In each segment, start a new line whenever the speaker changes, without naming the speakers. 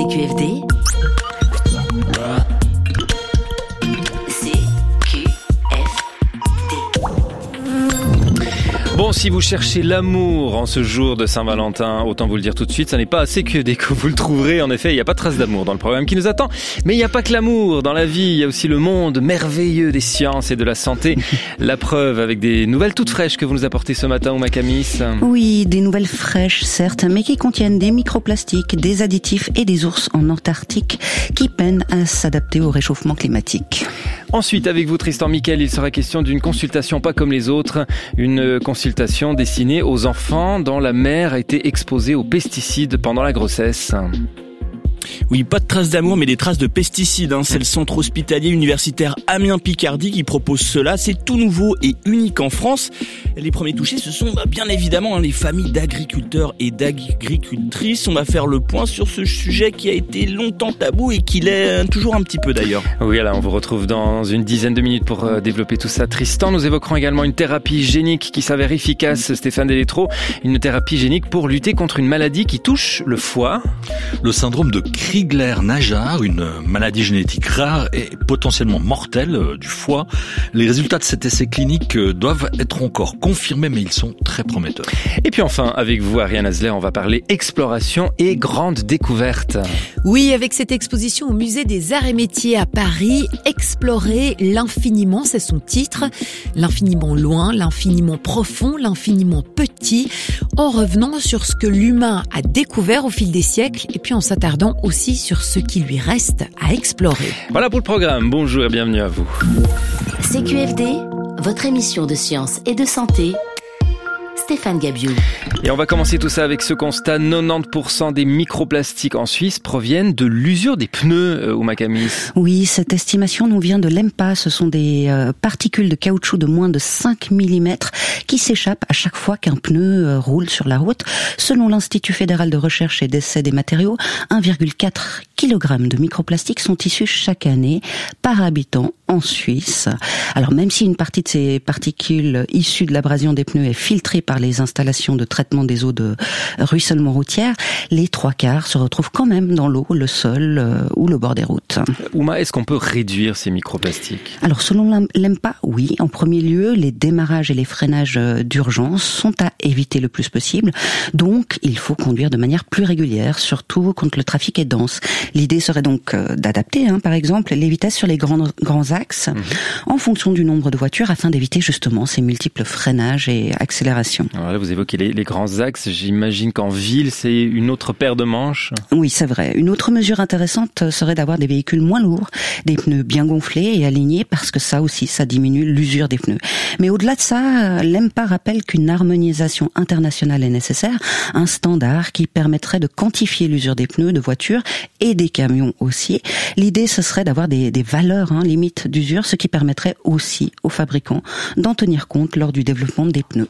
CQFD.
Bon, si vous cherchez l'amour en ce jour de Saint-Valentin, autant vous le dire tout de suite, ça n'est pas assez que dès que vous le trouverez. En effet, il n'y a pas de trace d'amour dans le programme qui nous attend. Mais il n'y a pas que l'amour dans la vie, il y a aussi le monde merveilleux des sciences et de la santé. La preuve avec des nouvelles toutes fraîches que vous nous apportez ce matin, Ouma Camis.
Oui, des nouvelles fraîches, certes, mais qui contiennent des microplastiques, des additifs et des ours en Antarctique qui peinent à s'adapter au réchauffement climatique.
Ensuite, avec vous, Tristan Mickel, il sera question d'une consultation pas comme les autres, une consultation destinée aux enfants dont la mère a été exposée aux pesticides pendant la grossesse.
Oui, pas de traces d'amour, mais des traces de pesticides. C'est le centre hospitalier universitaire Amiens-Picardie qui propose cela. C'est tout nouveau et unique en France. Les premiers touchés, ce sont bien évidemment les familles d'agriculteurs et d'agricultrices. On va faire le point sur ce sujet qui a été longtemps tabou et qui l'est toujours un petit peu d'ailleurs.
Oui, alors on vous retrouve dans une dizaine de minutes pour développer tout ça. Tristan, nous évoquerons également une thérapie génique qui s'avère efficace, Stéphane Delétro. Une thérapie génique pour lutter contre une maladie qui touche le foie.
Le syndrome de Crigler-Najjar, une maladie génétique rare et potentiellement mortelle du foie. Les résultats de cet essai clinique doivent être encore confirmés, mais ils sont très prometteurs.
Et puis enfin, avec vous, Ariane Azler, on va parler exploration et grande découverte.
Oui, avec cette exposition au musée des Arts et Métiers à Paris, Explorer l'infiniment, c'est son titre. L'infiniment loin, l'infiniment profond, l'infiniment petit, en revenant sur ce que l'humain a découvert au fil des siècles et puis en s'attardant aussi sur ce qui lui reste à explorer.
Voilà pour le programme. Bonjour et bienvenue à vous.
CQFD, votre émission de science et de santé. Stéphane Gabiou.
Et on va commencer tout ça avec ce constat. 90% des microplastiques en Suisse proviennent de l'usure des pneus, Ouma Camis.
Oui, cette estimation nous vient de l'EMPA. Ce sont des particules de caoutchouc de moins de 5 mm qui s'échappent à chaque fois qu'un pneu roule sur la route. Selon l'Institut fédéral de recherche et d'essai des matériaux, 1,4 kg de microplastiques sont issus chaque année par habitant en Suisse. Alors même si une partie de ces particules issues de l'abrasion des pneus est filtrée par les installations de traitement des eaux de ruissellement routière, les 3/4 se retrouvent quand même dans l'eau, le sol ou le bord des routes.
Ouma, est-ce qu'on peut réduire ces microplastiques ?
Alors selon l'EMPA, oui. En premier lieu, les démarrages et les freinages d'urgence sont à éviter le plus possible. Donc il faut conduire de manière plus régulière, surtout quand le trafic est dense. L'idée serait donc d'adapter, par exemple, les vitesses sur les grands axes en fonction du nombre de voitures afin d'éviter justement ces multiples freinages et accélérations.
Alors là, vous évoquez les grands axes. J'imagine qu'en ville, c'est une autre paire de manches.
Oui, c'est vrai. Une autre mesure intéressante serait d'avoir des véhicules moins lourds, des pneus bien gonflés et alignés parce que ça aussi, ça diminue l'usure des pneus. Mais au-delà de ça, l'EMPA rappelle qu'une harmonisation internationale est nécessaire, un standard qui permettrait de quantifier l'usure des pneus de voitures et des camions aussi. L'idée, ce serait d'avoir des valeurs limites d'usure, ce qui permettrait aussi aux fabricants d'en tenir compte lors du développement des pneus.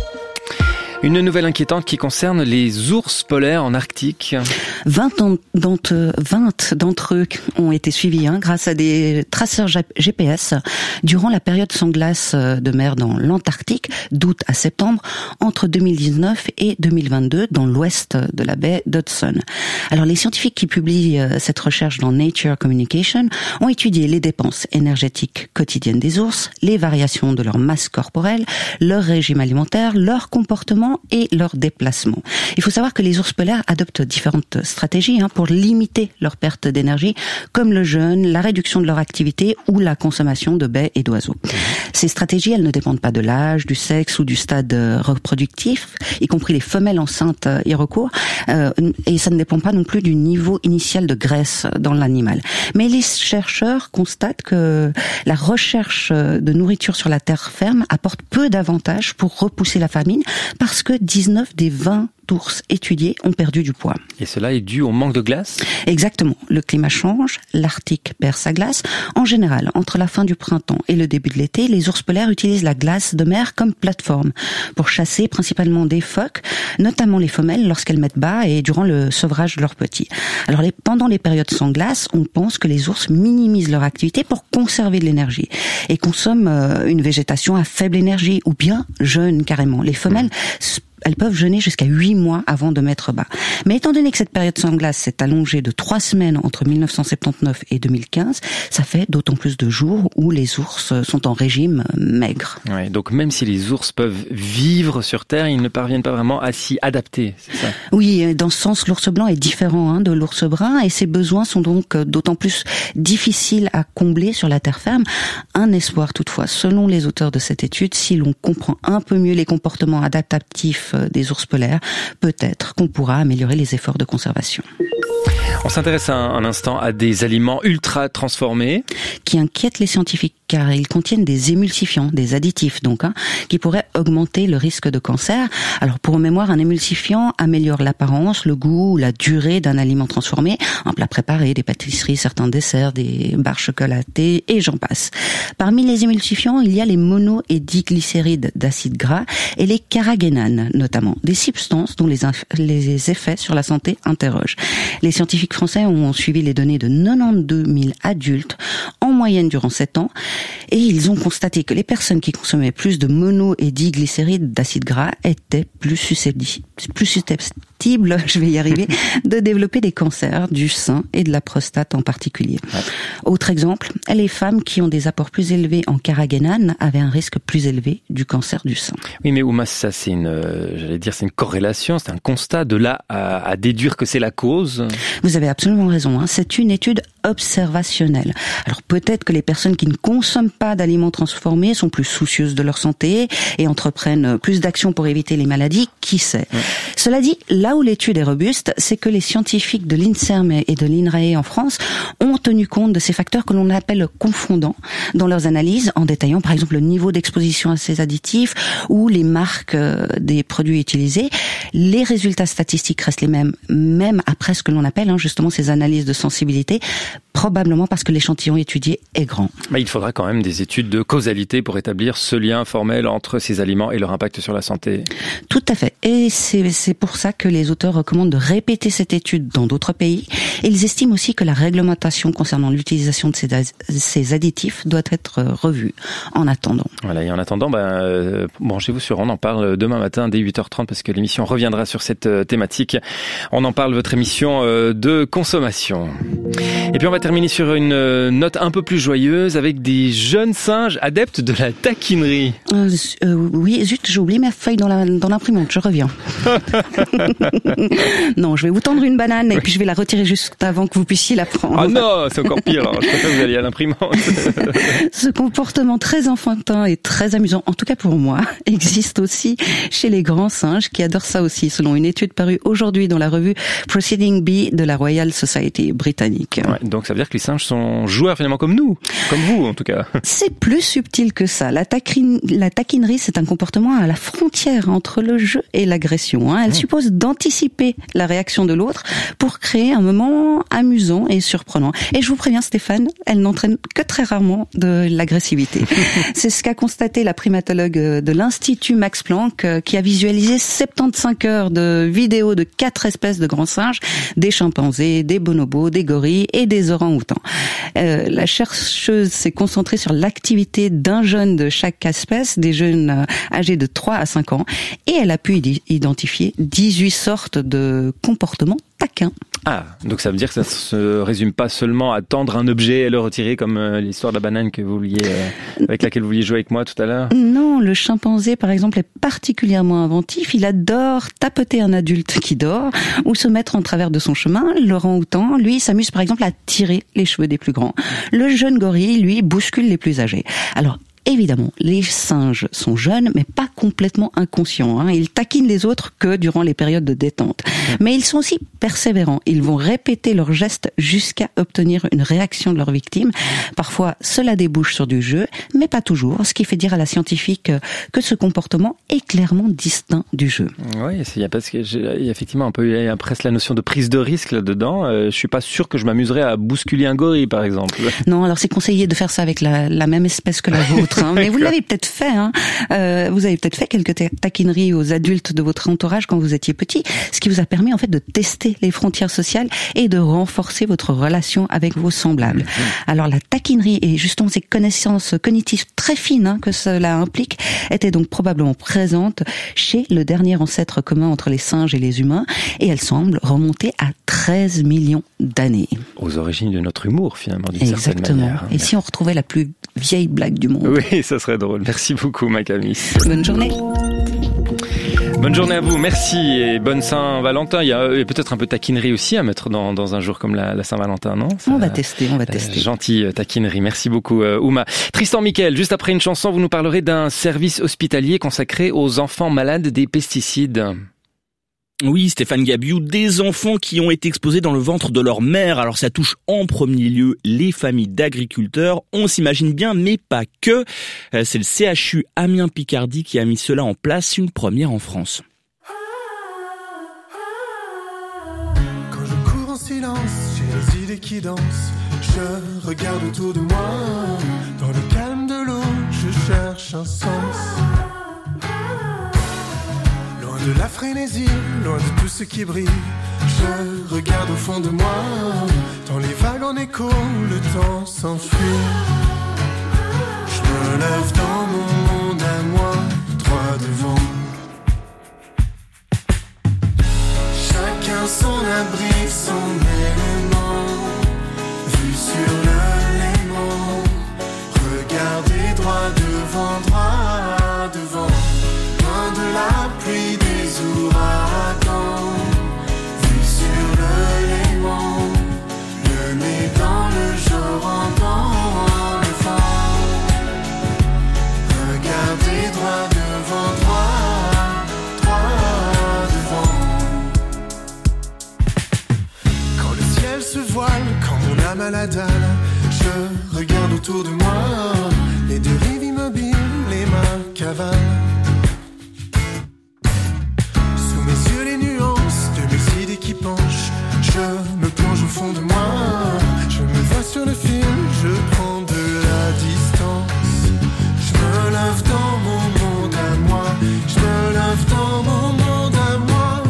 Une nouvelle inquiétante qui concerne les ours polaires en Arctique.
20 d'entre eux ont été suivis grâce à des traceurs GPS durant la période sans glace de mer dans l'Antarctique, d'août à septembre, entre 2019 et 2022, dans l'ouest de la baie d'Hudson. Alors les scientifiques qui publient cette recherche dans Nature Communication ont étudié les dépenses énergétiques quotidiennes des ours, les variations de leur masse corporelle, leur régime alimentaire, leur comportement et leur déplacement. Il faut savoir que les ours polaires adoptent différentes stratégies pour limiter leur perte d'énergie, comme le jeûne, la réduction de leur activité ou la consommation de baies et d'oiseaux. Ces stratégies, elles ne dépendent pas de l'âge, du sexe ou du stade reproductif, y compris les femelles enceintes y recourent, et ça ne dépend pas non plus du niveau initial de graisse dans l'animal. Mais les chercheurs constatent que la recherche de nourriture sur la terre ferme apporte peu d'avantages pour repousser la famine, parce que 19 des 20 ours étudiés ont perdu du poids.
Et cela est dû au manque de glace ?
Exactement. Le climat change, l'Arctique perd sa glace. En général, entre la fin du printemps et le début de l'été, les ours polaires utilisent la glace de mer comme plateforme pour chasser principalement des phoques, notamment les femelles lorsqu'elles mettent bas et durant le sevrage de leurs petits. Alors pendant les périodes sans glace, on pense que les ours minimisent leur activité pour conserver de l'énergie et consomment une végétation à faible énergie ou bien jeûnent carrément. Les femelles elles peuvent jeûner jusqu'à 8 mois avant de mettre bas. Mais étant donné que cette période sans glace s'est allongée de 3 semaines entre 1979 et 2015, ça fait d'autant plus de jours où les ours sont en régime maigre.
Ouais, donc même si les ours peuvent vivre sur Terre, ils ne parviennent pas vraiment à s'y adapter, c'est ça?
Oui, dans ce sens, l'ours blanc est différent de l'ours brun et ses besoins sont donc d'autant plus difficiles à combler sur la terre ferme. Un espoir toutefois, selon les auteurs de cette étude, si l'on comprend un peu mieux les comportements adaptatifs des ours polaires, peut-être qu'on pourra améliorer les efforts de conservation.
On s'intéresse un instant à des aliments ultra transformés
qui inquiètent les scientifiques car ils contiennent des émulsifiants, des additifs donc, qui pourraient augmenter le risque de cancer. Alors pour mémoire, un émulsifiant améliore l'apparence, le goût ou la durée d'un aliment transformé, un plat préparé, des pâtisseries, certains desserts, des barres chocolatées et j'en passe. Parmi les émulsifiants, il y a les mono- et diglycérides d'acides gras et les carragénanes notamment, des substances dont les effets sur la santé interrogent. Les scientifiques français ont suivi les données de 92 000 adultes en moyenne durant 7 ans et ils ont constaté que les personnes qui consommaient plus de mono- et diglycérides d'acides gras étaient plus susceptibles, je vais y arriver, de développer des cancers du sein et de la prostate en particulier. Ouais. Autre exemple, les femmes qui ont des apports plus élevés en carragénane avaient un risque plus élevé du cancer du sein.
Oui, mais Ouma, ça c'est une corrélation, c'est un constat. De là à déduire que c'est la cause.
Vous avez absolument raison. C'est une étude observationnelle. Alors peut-être que les personnes qui ne consomment pas d'aliments transformés sont plus soucieuses de leur santé et entreprennent plus d'actions pour éviter les maladies. Qui sait ? Ouais. Cela dit, là où l'étude est robuste, c'est que les scientifiques de l'INSERM et de l'INRAE en France ont tenu compte de ces facteurs que l'on appelle confondants dans leurs analyses, en détaillant par exemple le niveau d'exposition à ces additifs ou les marques des produits utilisés. Les résultats statistiques restent les mêmes, même après ce que l'on appelle justement ces analyses de sensibilité, probablement parce que l'échantillon étudié est grand.
Mais il faudra quand même des études de causalité pour établir ce lien formel entre ces aliments et leur impact sur la santé.
Tout à fait. Et c'est pour ça que les auteurs recommandent de répéter cette étude dans d'autres pays. Et ils estiment aussi que la réglementation concernant l'utilisation de ces additifs doit être revue en attendant.
Voilà, et en attendant, branchez-vous sur On en parle demain matin dès 8h30 parce que l'émission reviendra sur cette thématique. On en parle, votre émission de consommation. Et puis on va terminer sur une note un peu plus joyeuse avec des jeunes singes adeptes de la taquinerie.
Oui, zut, j'ai oublié ma feuille dans l'imprimante, je reviens. Non, je vais vous tendre une banane et puis je vais la retirer juste avant que vous puissiez la prendre.
Ah non, c'est encore pire, alors je préfère que vous alliez à l'imprimante.
Ce comportement très enfantin et très amusant, en tout cas pour moi, existe aussi chez les grands singes qui adorent ça aussi, selon une étude parue aujourd'hui dans la revue Proceeding B de la Royal Society britannique.
Ouais, donc ça veut dire que les singes sont joueurs finalement comme nous, comme vous en tout cas.
C'est plus subtil que ça. La taquinerie, c'est un comportement à la frontière entre le jeu et l'agression. Elle suppose d'anticiper la réaction de l'autre pour créer un moment amusant et surprenant. Et je vous préviens Stéphane, elle n'entraîne que très rarement de l'agressivité. C'est ce qu'a constaté la primatologue de l'Institut Max Planck qui a visualisé 75 heures de vidéos de 4 espèces de grands singes, des chimpanzés, des bonobos, des gorilles et des orang-outans. La chercheuse s'est concentrée sur l'activité d'un jeune de chaque espèce, des jeunes âgés de 3 à 5 ans, et elle a pu identifier 18 sortes de comportements taquins.
Ah, donc ça veut dire que ça se résume pas seulement à tendre un objet et le retirer comme l'histoire de la banane que vous vouliez, avec laquelle vous vouliez jouer avec moi tout à l'heure.
Non, le chimpanzé par exemple est particulièrement inventif. Il adore tapoter un adulte qui dort ou se mettre en travers de son chemin. L'orang-outan, lui, s'amuse par exemple à tirer les cheveux des plus grands. Le jeune gorille, lui, bouscule les plus âgés. Alors, évidemment, les singes sont jeunes, mais pas complètement inconscients. Ils taquinent les autres que durant les périodes de détente. Mais ils sont aussi persévérants. Ils vont répéter leurs gestes jusqu'à obtenir une réaction de leur victime. Parfois, cela débouche sur du jeu, mais pas toujours. Ce qui fait dire à la scientifique que ce comportement est clairement distinct du jeu.
Oui, il y a effectivement un peu presque la notion de prise de risque là-dedans. Je suis pas sûr que je m'amuserais à bousculer un gorille, par exemple.
Non, alors c'est conseillé de faire ça avec la même espèce que la vôtre. d'autres, mais vous l'avez peut-être fait. Vous avez peut-être fait quelques taquineries aux adultes de votre entourage quand vous étiez petit, ce qui vous a permis en fait de tester les frontières sociales et de renforcer votre relation avec vos semblables. Alors la taquinerie et justement ces connaissances cognitives très fines que cela implique étaient donc probablement présentes chez le dernier ancêtre commun entre les singes et les humains, et elles semblent remonter à 13 millions d'années.
Aux origines de notre humour, finalement, d'une certaine manière.
Et si on retrouvait la plus vieille blague du monde?
Oui, ça serait drôle. Merci beaucoup, Macamis.
Bonne journée.
Bonne journée à vous, merci, et bonne Saint-Valentin. Il y a peut-être un peu de taquinerie aussi à mettre dans un jour comme la Saint-Valentin, non?
On va tester.
Gentille taquinerie, merci beaucoup Ouma. Tristan Mickaël, juste après une chanson, vous nous parlerez d'un service hospitalier consacré aux enfants malades des pesticides.
Oui, Stéphane Gabiou, des enfants qui ont été exposés dans le ventre de leur mère. Alors ça touche en premier lieu les familles d'agriculteurs, on s'imagine bien, mais pas que. C'est le CHU Amiens-Picardie qui a mis cela en place, une première en France.
Quand je cours en silence, j'ai les idées qui dansent. Je regarde autour de moi, dans le calme de l'eau, je cherche un sens. De la frénésie, loin de tout ce qui brille, je regarde au fond de moi, dans les vagues en écho, le temps s'enfuit. Je me lève dans mon monde à moi, droit devant. Chacun son abri, son élément, vu sur le léman. Regardez droit devant, loin de la pluie des ouragans, vu sur le léman, le nez dans le jour en dans le vent. Regardez droit devant. Quand le ciel se voile, quand mon âme a la dalle, je regarde autour de moi, les deux rives immobiles, les mains cavalent. Qui penche, je me plonge au fond de moi, je me vois sur le fil, je prends de la distance. Je me lève dans mon monde à moi, je me lève dans mon monde à moi.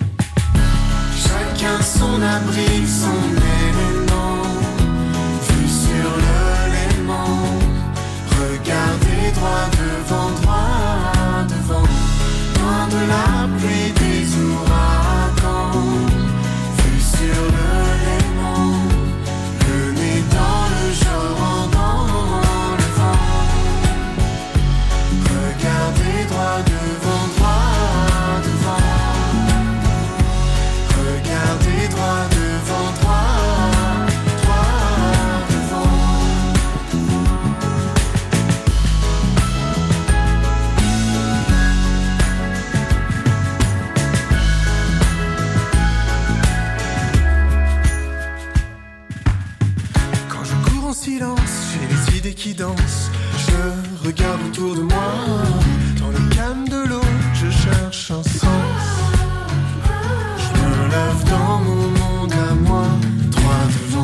Chacun son abri, son élément, vu sur le léman. Regardez droit devant, loin de la pluie des ouragans. Sur le léman, le nez dans le jour dans le vent. Regardez droit devant. Regardez droit devant. Silence, j'ai les idées qui dansent. Je regarde autour de moi, dans le calme de l'eau, je cherche un sens. Je me lève dans mon monde à moi, droit devant.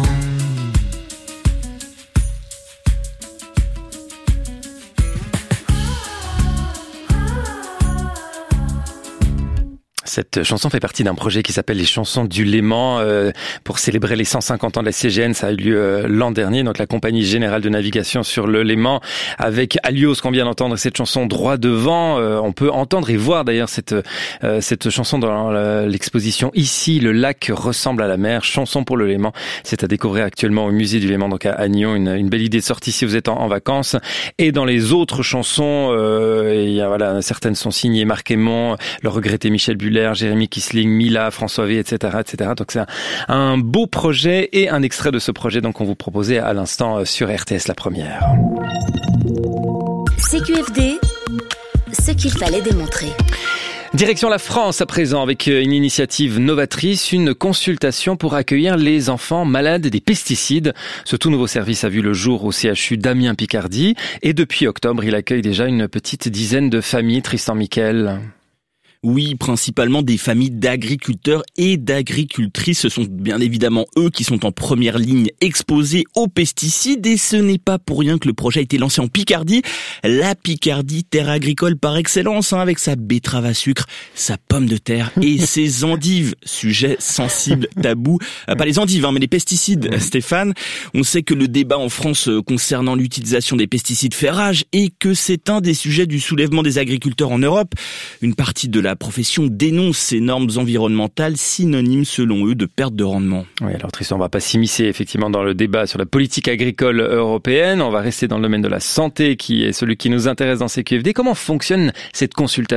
Cette chanson fait partie d'un projet qui s'appelle les chansons du Léman pour célébrer les 150 ans de la CGN. Ça a eu lieu l'an dernier, donc la Compagnie Générale de Navigation sur le Léman avec Alios qu'on vient d'entendre, cette chanson droit devant. On peut entendre et voir d'ailleurs cette chanson dans l'exposition Ici, le lac ressemble à la mer, chanson pour le Léman. C'est à découvrir actuellement au musée du Léman, donc à Agnon. Une belle idée de sortie si vous êtes en vacances. Et dans les autres chansons, certaines sont signées Marc Aymon, le regretté Michel Buller, Jérémy Kisling, Mila, François V, etc., etc. Donc c'est un beau projet et un extrait de ce projet donc qu'on vous proposait à l'instant sur RTS La Première.
CQFD, ce qu'il fallait démontrer.
Direction la France à présent avec une initiative novatrice, une consultation pour accueillir les enfants malades des pesticides. Ce tout nouveau service a vu le jour au CHU d'Amiens-Picardie et depuis octobre, il accueille déjà une petite dizaine de familles. Tristan Mickaël.
Oui, principalement des familles d'agriculteurs et d'agricultrices. Ce sont bien évidemment eux qui sont en première ligne exposés aux pesticides et ce n'est pas pour rien que le projet a été lancé en Picardie. La Picardie, terre agricole par excellence, avec sa betterave à sucre, sa pomme de terre et ses endives. Sujet sensible, tabou. Pas les endives, mais les pesticides, Stéphane. On sait que le débat en France concernant l'utilisation des pesticides fait rage et que c'est un des sujets du soulèvement des agriculteurs en Europe. Une partie de la profession dénonce ces normes environnementales synonymes selon eux de perte de rendement.
Oui, alors Tristan, on va pas s'immiscer effectivement dans le débat sur la politique agricole européenne. On va rester dans le domaine de la santé qui est celui qui nous intéresse dans CQFD. Comment fonctionne cette consultation ?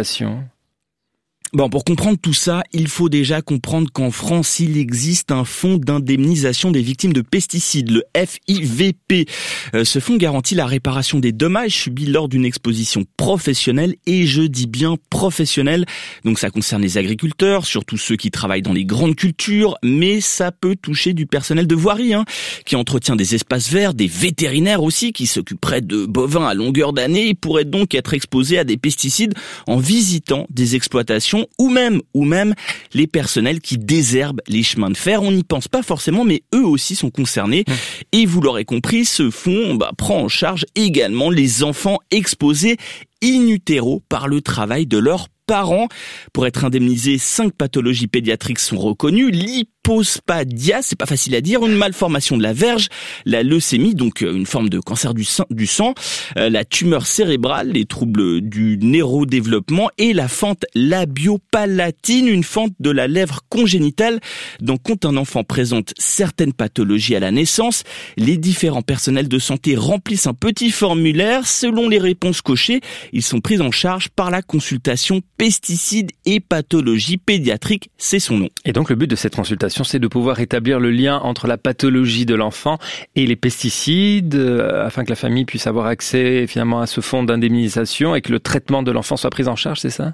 Bon, pour comprendre tout ça, il faut déjà comprendre qu'en France, il existe un fonds d'indemnisation des victimes de pesticides, le FIVP. Ce fonds garantit la réparation des dommages subis lors d'une exposition professionnelle, et je dis bien professionnelle. Donc ça concerne les agriculteurs, surtout ceux qui travaillent dans les grandes cultures, mais ça peut toucher du personnel de voirie, qui entretient des espaces verts, des vétérinaires aussi, qui s'occuperaient de bovins à longueur d'année et pourraient donc être exposés à des pesticides en visitant des exploitations ou même les personnels qui désherbent les chemins de fer. On n'y pense pas forcément, mais eux aussi sont concernés. Et vous l'aurez compris, ce fonds prend en charge également les enfants exposés in utero par le travail de leurs parents. Pour être indemnisés, 5 pathologies pédiatriques sont reconnues. L'hypospadias, c'est pas facile à dire, une malformation de la verge, la leucémie, donc une forme de cancer du sang, la tumeur cérébrale, les troubles du neurodéveloppement et la fente labiopalatine, une fente de la lèvre congénitale. Donc quand un enfant présente certaines pathologies à la naissance, les différents personnels de santé remplissent un petit formulaire. Selon les réponses cochées, ils sont pris en charge par la consultation pesticides et pathologies pédiatriques, c'est son nom.
Et donc le but de cette consultation, c'est de pouvoir établir le lien entre la pathologie de l'enfant et les pesticides, afin que la famille puisse avoir accès finalement à ce fonds d'indemnisation et que le traitement de l'enfant soit pris en charge, c'est ça ?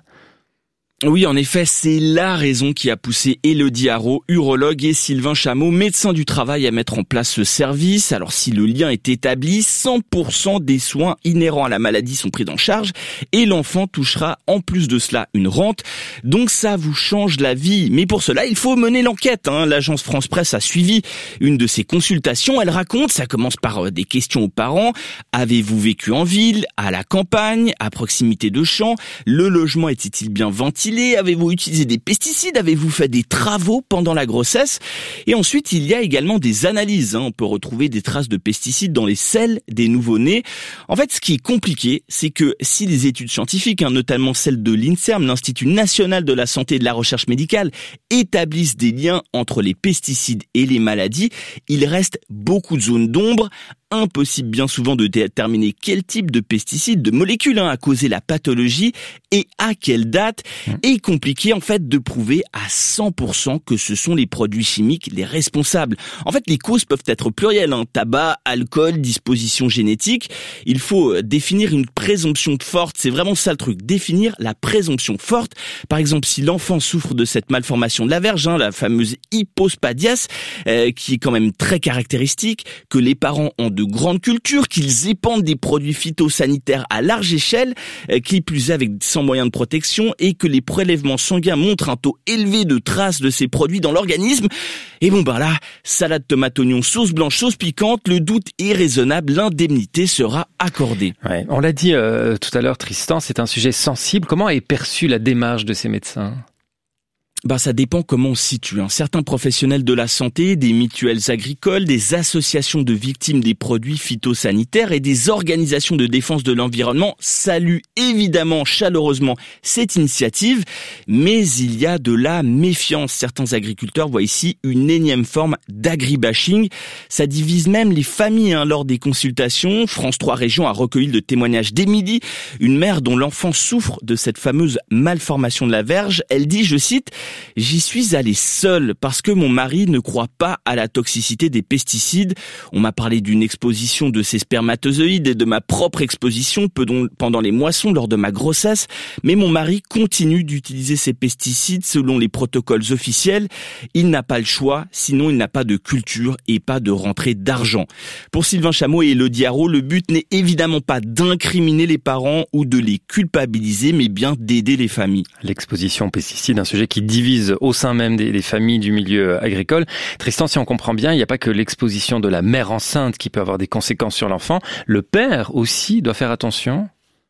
Oui, en effet, c'est la raison qui a poussé Élodie Haro, urologue, et Sylvain Chameau, médecin du travail, à mettre en place ce service. Alors si le lien est établi, 100% des soins inhérents à la maladie sont pris en charge et l'enfant touchera en plus de cela une rente. Donc ça vous change la vie. Mais pour cela, il faut mener l'enquête. L'agence France Presse a suivi une de ces consultations. Elle raconte, ça commence par des questions aux parents. Avez-vous vécu en ville, à la campagne, à proximité de champs? Le logement était-il bien ventilé? Avez-vous utilisé des pesticides? Avez-vous fait des travaux pendant la grossesse? Et ensuite, il y a également des analyses. On peut retrouver des traces de pesticides dans les selles des nouveau-nés. En fait, ce qui est compliqué, c'est que si les études scientifiques, notamment celles de l'INSERM, l'Institut National de la Santé et de la Recherche Médicale, établissent des liens entre les pesticides et les maladies, il reste beaucoup de zones d'ombre. Impossible bien souvent de déterminer quel type de pesticide, de molécule a causé la pathologie et à quelle date, et compliqué en fait de prouver à 100% que ce sont les produits chimiques les responsables. En fait, les causes peuvent être plurielles, tabac, alcool, disposition génétique. Il faut définir une présomption forte, c'est vraiment ça le truc, définir la présomption forte. Par exemple, si l'enfant souffre de cette malformation de la verge, la fameuse hypospadias, qui est quand même très caractéristique, que les parents ont de grandes cultures, qu'ils épandent des produits phytosanitaires à large échelle, qui plus est avec sans moyen de protection, et que les prélèvements sanguins montrent un taux élevé de traces de ces produits dans l'organisme. Et là, salade tomate oignon, sauce blanche, sauce piquante, le doute est raisonnable, l'indemnité sera accordée.
Ouais, on l'a dit tout à l'heure, Tristan, c'est un sujet sensible. Comment est perçue la démarche de ces médecins ?
Ça dépend comment on se situe. Certains professionnels de la santé, des mutuelles agricoles, des associations de victimes des produits phytosanitaires et des organisations de défense de l'environnement saluent évidemment chaleureusement cette initiative, mais il y a de la méfiance. Certains agriculteurs voient ici une énième forme d'agribashing. Ça divise même les familles lors des consultations. France 3 Régions a recueilli le témoignage d'Émilie, une mère dont l'enfant souffre de cette fameuse malformation de la verge. Elle dit, je cite, J'y suis allé seul parce que mon mari ne croit pas à la toxicité des pesticides. On m'a parlé d'une exposition de ces spermatozoïdes et de ma propre exposition pendant les moissons lors de ma grossesse. Mais mon mari continue d'utiliser ces pesticides selon les protocoles officiels. Il n'a pas le choix, sinon il n'a pas de culture et pas de rentrée d'argent. Pour Sylvain Chameau et Elodie Haro, le but n'est évidemment pas d'incriminer les parents ou de les culpabiliser, mais bien d'aider les familles.
L'exposition aux pesticides, un sujet qui divise au sein même des familles du milieu agricole. Tristan, si on comprend bien, il n'y a pas que l'exposition de la mère enceinte qui peut avoir des conséquences sur l'enfant. Le père aussi doit faire attention.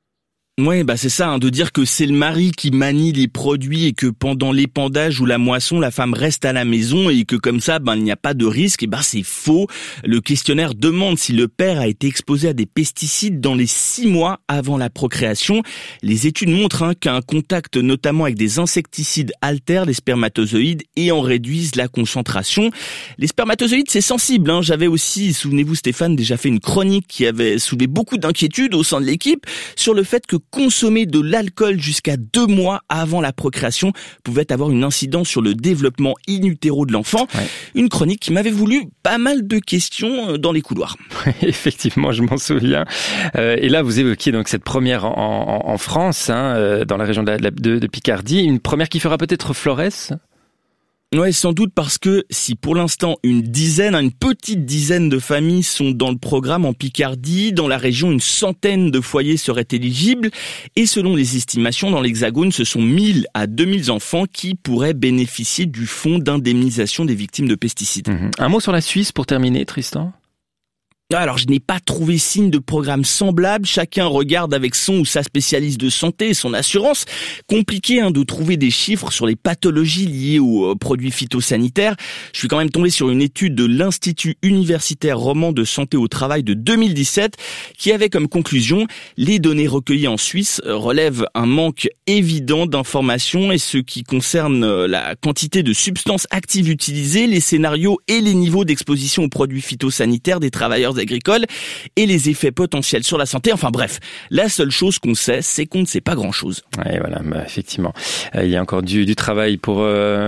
Ouais, c'est ça, de dire que c'est le mari qui manie les produits et que pendant l'épandage ou la moisson, la femme reste à la maison et que comme ça, il n'y a pas de risque. C'est faux. Le questionnaire demande si le père a été exposé à des pesticides dans les 6 mois avant la procréation. Les études montrent qu'un contact notamment avec des insecticides altère les spermatozoïdes et en réduisent la concentration. Les spermatozoïdes, c'est sensible. J'avais aussi, souvenez-vous Stéphane, déjà fait une chronique qui avait soulevé beaucoup d'inquiétudes au sein de l'équipe sur le fait que consommer de l'alcool jusqu'à 2 mois avant la procréation pouvait avoir une incidence sur le développement in utero de l'enfant. Ouais. Une chronique qui m'avait voulu pas mal de questions dans les couloirs.
Effectivement, je m'en souviens. Et là, vous évoquiez donc cette première en France, dans la région de Picardie, une première qui fera peut-être Flores.
Ouais, sans doute parce que si pour l'instant une petite dizaine de familles sont dans le programme en Picardie, dans la région une centaine de foyers seraient éligibles et selon les estimations dans l'Hexagone, ce sont 1000 à 2000 enfants qui pourraient bénéficier du fonds d'indemnisation des victimes de pesticides.
Un mot sur la Suisse pour terminer, Tristan ?
Alors, je n'ai pas trouvé signe de programme semblable. Chacun regarde avec son ou sa spécialiste de santé et son assurance. Compliqué de trouver des chiffres sur les pathologies liées aux produits phytosanitaires. Je suis quand même tombé sur une étude de l'Institut universitaire roman de santé au travail de 2017 qui avait comme conclusion les données recueillies en Suisse relèvent un manque évident d'informations et ce qui concerne la quantité de substances actives utilisées, les scénarios et les niveaux d'exposition aux produits phytosanitaires des travailleurs agricoles et les effets potentiels sur la santé. Enfin bref, la seule chose qu'on sait, c'est qu'on ne sait pas grand-chose.
Ouais, voilà, effectivement, il y a encore du travail pour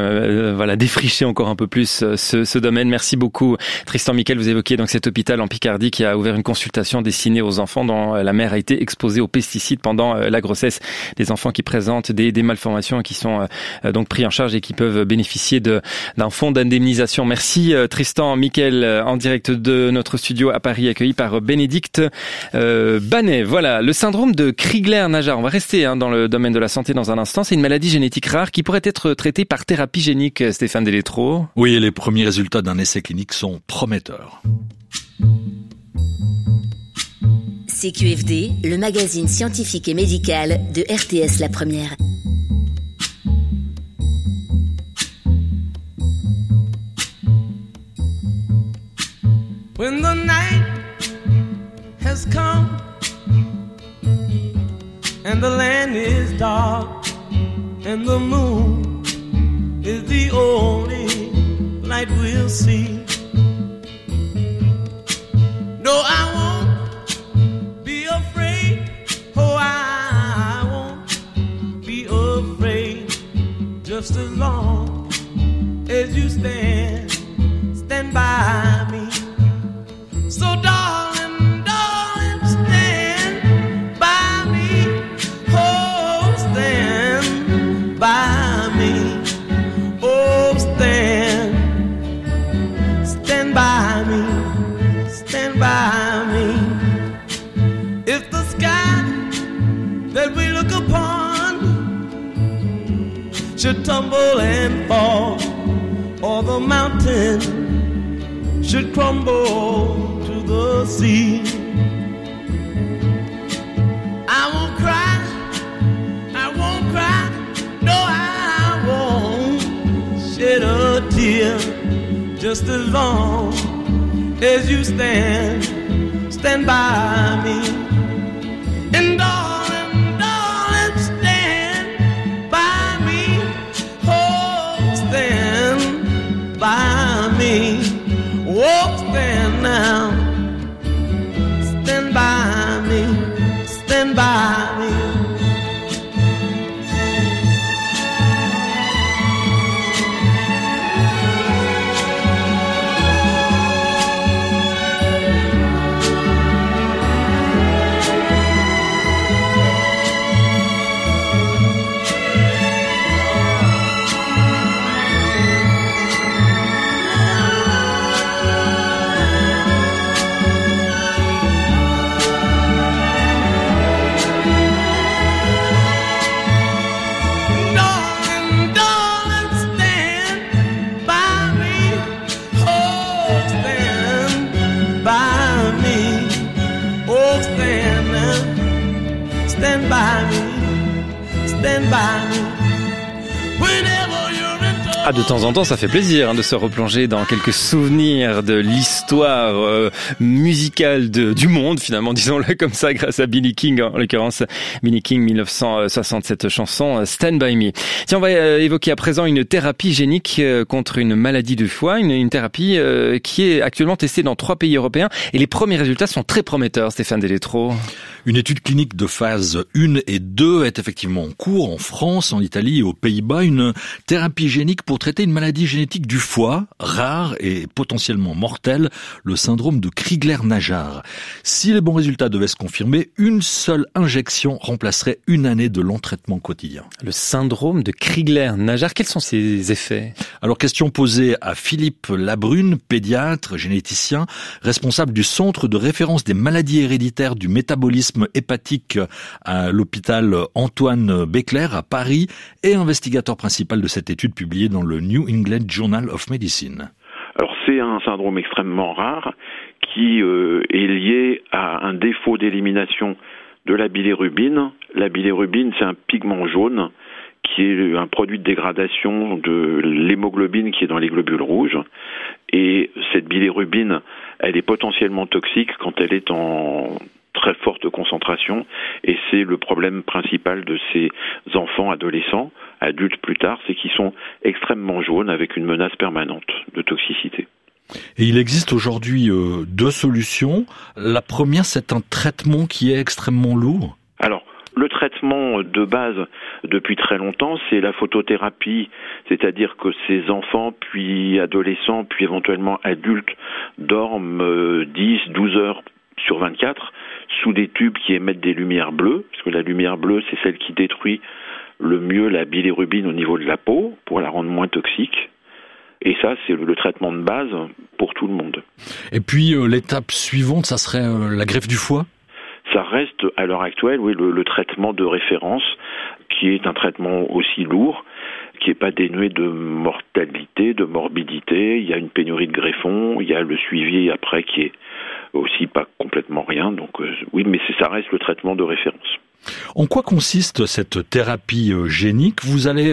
défricher encore un peu plus ce domaine. Merci beaucoup, Tristan Mickel. Vous évoquiez donc cet hôpital en Picardie qui a ouvert une consultation destinée aux enfants dont la mère a été exposée aux pesticides pendant la grossesse. Des enfants qui présentent des malformations et qui sont donc pris en charge et qui peuvent bénéficier d'un fonds d'indemnisation. Merci Tristan Mickel en direct de notre studio à Paris, accueilli par Bénédicte Banet. Voilà, le syndrome de Crigler-Najjar. On va rester dans le domaine de la santé dans un instant. C'est une maladie génétique rare qui pourrait être traitée par thérapie génique, Stéphane Delétro.
Oui, et les premiers résultats d'un essai clinique sont prometteurs.
CQFD, le magazine scientifique et médical de RTS La Première.
When the night has come and the land is dark and the moon is the only light we'll see. No, I won't be afraid. Oh, I won't be afraid. Just as long as you stand by me. So darling, stand by me. Oh, stand by me. Oh, stand by me. Stand by me. If the sky that we look upon should tumble and fall, or the mountain should crumble to the sea, I won't cry, no, I won't shed a tear, just as long as you stand by me. And darling, stand by me, oh, stand by me. Oh, stand now, stand by me, stand by me. stand by me. Whenever you're in trouble.
Ah, de temps en temps, ça fait plaisir de se replonger dans quelques souvenirs de l'histoire musicale du monde, finalement, disons-le comme ça, grâce à Billy King, en l'occurrence Billy King 1967 chanson Stand By Me. Tiens, on va évoquer à présent une thérapie génique contre une maladie du foie, une thérapie qui est actuellement testée dans 3 pays européens et les premiers résultats sont très prometteurs, Stéphane Delétro.
Une étude clinique de phase 1 et 2 est effectivement en cours en France, en Italie et aux Pays-Bas. Une thérapie génique pour traiter une maladie génétique du foie, rare et potentiellement mortelle, le syndrome de Crigler-Najjar. Si les bons résultats devaient se confirmer, une seule injection remplacerait une année de long traitement quotidien.
Le syndrome de Crigler-Najjar, quels sont ses effets ?
Alors, question posée à Philippe Labrune, pédiatre, généticien, responsable du centre de référence des maladies héréditaires du métabolisme hépatique à l'hôpital Antoine Béclair à Paris et investigateur principal de cette étude publiée dans le New England Journal of Medicine.
Alors c'est un syndrome extrêmement rare qui est lié à un défaut d'élimination de la bilirubine. La bilirubine, c'est un pigment jaune qui est un produit de dégradation de l'hémoglobine qui est dans les globules rouges. Et cette bilirubine, elle est potentiellement toxique quand elle est en très forte concentration, et c'est le problème principal de ces enfants, adolescents, adultes plus tard, c'est qu'ils sont extrêmement jaunes avec une menace permanente de toxicité.
Et il existe aujourd'hui 2 solutions. La première, c'est un traitement qui est extrêmement lourd.
Alors, le traitement de base depuis très longtemps, c'est la photothérapie, c'est-à-dire que ces enfants, puis adolescents, puis éventuellement adultes, dorment 10-12 heures sur 24 sous des tubes qui émettent des lumières bleues, parce que la lumière bleue, c'est celle qui détruit le mieux la bilirubine au niveau de la peau, pour la rendre moins toxique. Et ça, c'est le traitement de base pour tout le monde.
Et puis, l'étape suivante, ça serait la greffe du foie ?
Ça reste, à l'heure actuelle, oui, le traitement de référence, qui est un traitement aussi lourd, qui n'est pas dénué de mortalité, de morbidité. Il y a une pénurie de greffons, il y a le suivi après qui est aussi pas complètement rien. Donc oui, mais ça reste le traitement de référence.
En quoi consiste cette thérapie génique ? Vous allez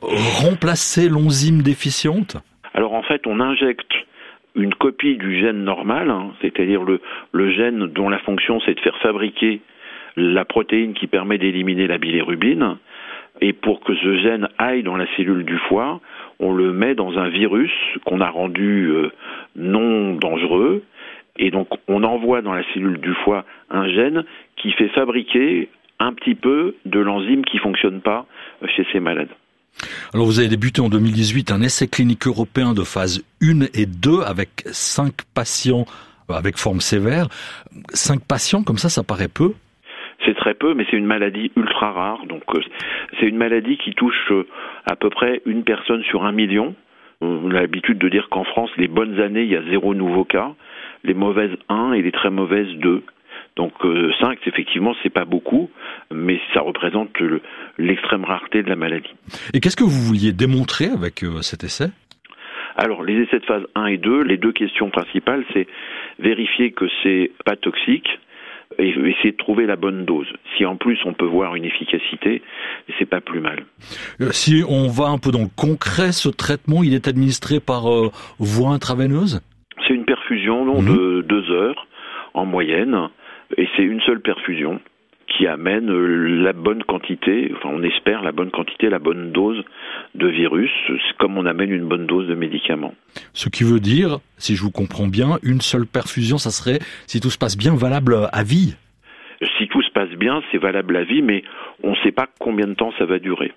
remplacer l'enzyme déficiente ?
Alors en fait, on injecte une copie du gène normal, c'est-à-dire le gène dont la fonction c'est de faire fabriquer la protéine qui permet d'éliminer la bilirubine. Et pour que ce gène aille dans la cellule du foie, on le met dans un virus qu'on a rendu non dangereux. Et donc on envoie dans la cellule du foie un gène qui fait fabriquer un petit peu de l'enzyme qui ne fonctionne pas chez ces malades.
Alors vous avez débuté en 2018 un essai clinique européen de phase 1 et 2 avec 5 patients avec forme sévère. 5 patients, comme ça paraît peu ?
C'est très peu, mais c'est une maladie ultra rare. Donc c'est une maladie qui touche à peu près une personne sur 1 million. On a l'habitude de dire qu'en France, les bonnes années, il y a 0 nouveau cas. Les mauvaises 1 et les très mauvaises 2. Donc 5, effectivement, c'est pas beaucoup, mais ça représente l'extrême rareté de la maladie.
Et qu'est-ce que vous vouliez démontrer avec cet essai ?
Alors, les essais de phase 1 et 2, les 2 questions principales, c'est vérifier que c'est pas toxique et essayer de trouver la bonne dose. Si en plus on peut voir une efficacité, c'est pas plus mal.
Si on va un peu dans le concret, ce traitement, il est administré par voie intraveineuse ?
C'est une perfusion de 2 heures en moyenne. Et c'est une seule perfusion qui amène la bonne quantité, enfin on espère la bonne quantité, la bonne dose de virus, c'est comme on amène une bonne dose de médicaments.
Ce qui veut dire, si je vous comprends bien, une seule perfusion, ça serait, si tout se passe bien, valable à vie ?
Si tout se passe bien, c'est valable à vie, mais on ne sait pas combien de temps ça va durer.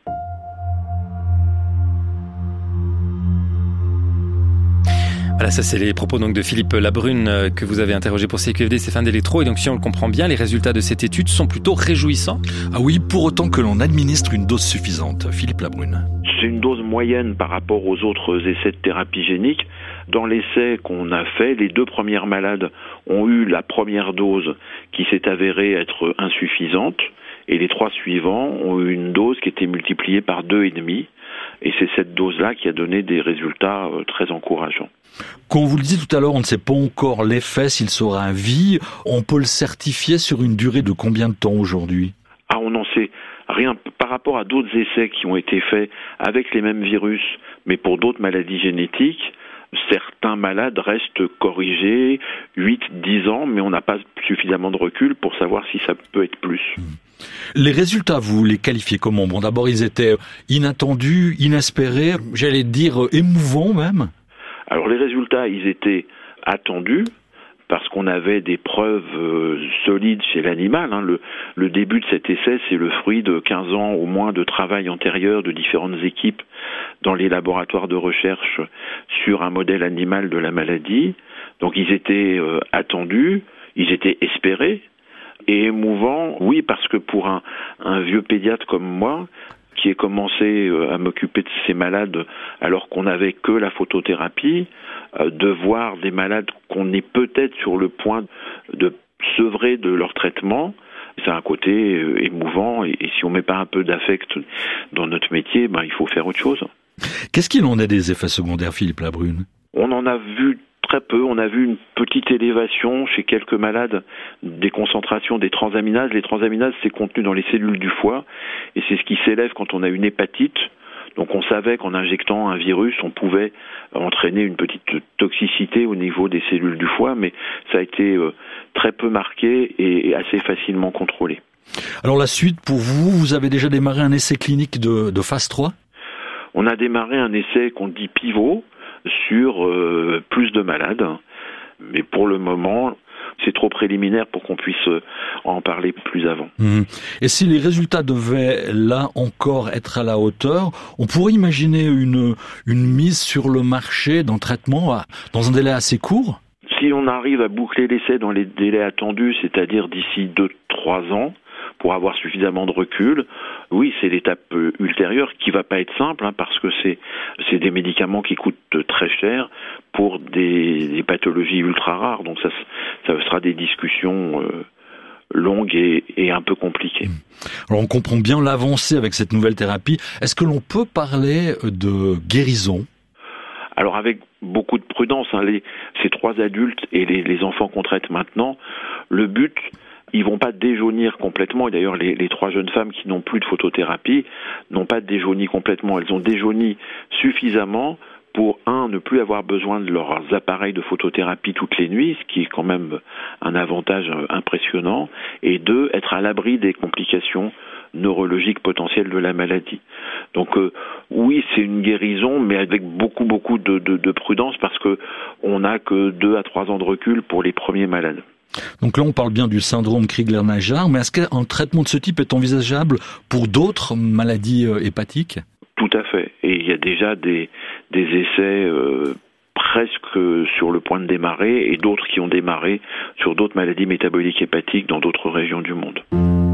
Voilà, ça c'est les propos donc de Philippe Labrune que vous avez interrogé pour CQFD, Stéphane Delétro. Et donc si on le comprend bien, les résultats de cette étude sont plutôt réjouissants.
Ah oui, pour autant que l'on administre une dose suffisante. Philippe Labrune.
C'est une dose moyenne par rapport aux autres essais de thérapie génique. Dans l'essai qu'on a fait, les 2 premières malades ont eu la première dose qui s'est avérée être insuffisante. Et les 3 suivants ont eu une dose qui était multipliée par 2,5. Et c'est cette dose-là qui a donné des résultats très encourageants.
Quand vous le disiez tout à l'heure, on ne sait pas encore l'effet, s'il sera à vie. On peut le certifier sur une durée de combien de temps aujourd'hui ?
On n'en sait rien par rapport à d'autres essais qui ont été faits avec les mêmes virus, mais pour d'autres maladies génétiques. Certains malades restent corrigés 8-10 ans, mais on n'a pas suffisamment de recul pour savoir si ça peut être plus.
Les résultats, vous les qualifiez comment? Bon, d'abord, ils étaient inattendus, inespérés, j'allais dire émouvants même.
Alors les résultats, ils étaient attendus, parce qu'on avait des preuves solides chez l'animal. Le début de cet essai, c'est le fruit de 15 ans au moins de travail antérieur de différentes équipes dans les laboratoires de recherche sur un modèle animal de la maladie. Donc ils étaient attendus, ils étaient espérés et émouvants, oui, parce que pour un vieux pédiatre comme moi, qui ai commencé à m'occuper de ces malades alors qu'on n'avait que la photothérapie, de voir des malades qu'on est peut-être sur le point de sevrer de leur traitement, c'est un côté émouvant, et si on met pas un peu d'affect dans notre métier, il faut faire autre chose.
Qu'est-ce qu'il en est des effets secondaires, Philippe Labrune?
On en a vu très peu. On a vu une petite élévation chez quelques malades des concentrations des transaminases. Les transaminases, c'est contenu dans les cellules du foie, et c'est ce qui s'élève quand on a une hépatite. Donc on savait qu'en injectant un virus, on pouvait entraîner une petite toxicité au niveau des cellules du foie, mais ça a été très peu marqué et assez facilement contrôlé.
Alors la suite, pour vous, vous avez déjà démarré un essai clinique de phase 3 ?
On a démarré un essai qu'on dit pivot sur plus de malades, mais pour le moment, c'est trop préliminaire pour qu'on puisse en parler plus avant.
Et si les résultats devaient, là encore, être à la hauteur, on pourrait imaginer une mise sur le marché d'un traitement dans un délai assez court ?
Si on arrive à boucler l'essai dans les délais attendus, c'est-à-dire d'ici 2-3 ans, pour avoir suffisamment de recul, oui, c'est l'étape ultérieure qui va pas être simple, parce que c'est des médicaments qui coûtent très cher pour des pathologies ultra rares. Donc ça sera des discussions longues et un peu compliquées.
Alors on comprend bien l'avancée avec cette nouvelle thérapie. Est-ce que l'on peut parler de guérison ?
Alors avec beaucoup de prudence, ces 3 adultes et les enfants qu'on traite maintenant, le but, ils vont pas déjaunir complètement. Et d'ailleurs, les 3 jeunes femmes qui n'ont plus de photothérapie n'ont pas déjauni complètement. Elles ont déjauni suffisamment pour, ne plus avoir besoin de leurs appareils de photothérapie toutes les nuits, ce qui est quand même un avantage impressionnant, et 2, être à l'abri des complications neurologiques potentielles de la maladie. Donc oui, c'est une guérison, mais avec beaucoup de prudence, parce que on n'a que 2 à 3 ans de recul pour les premiers malades.
Donc là, on parle bien du syndrome Crigler-Najjar, mais est-ce qu'un traitement de ce type est envisageable pour d'autres maladies hépatiques ?
Tout à fait. Et il y a déjà des essais presque sur le point de démarrer, et d'autres qui ont démarré sur d'autres maladies métaboliques hépatiques dans d'autres régions du monde.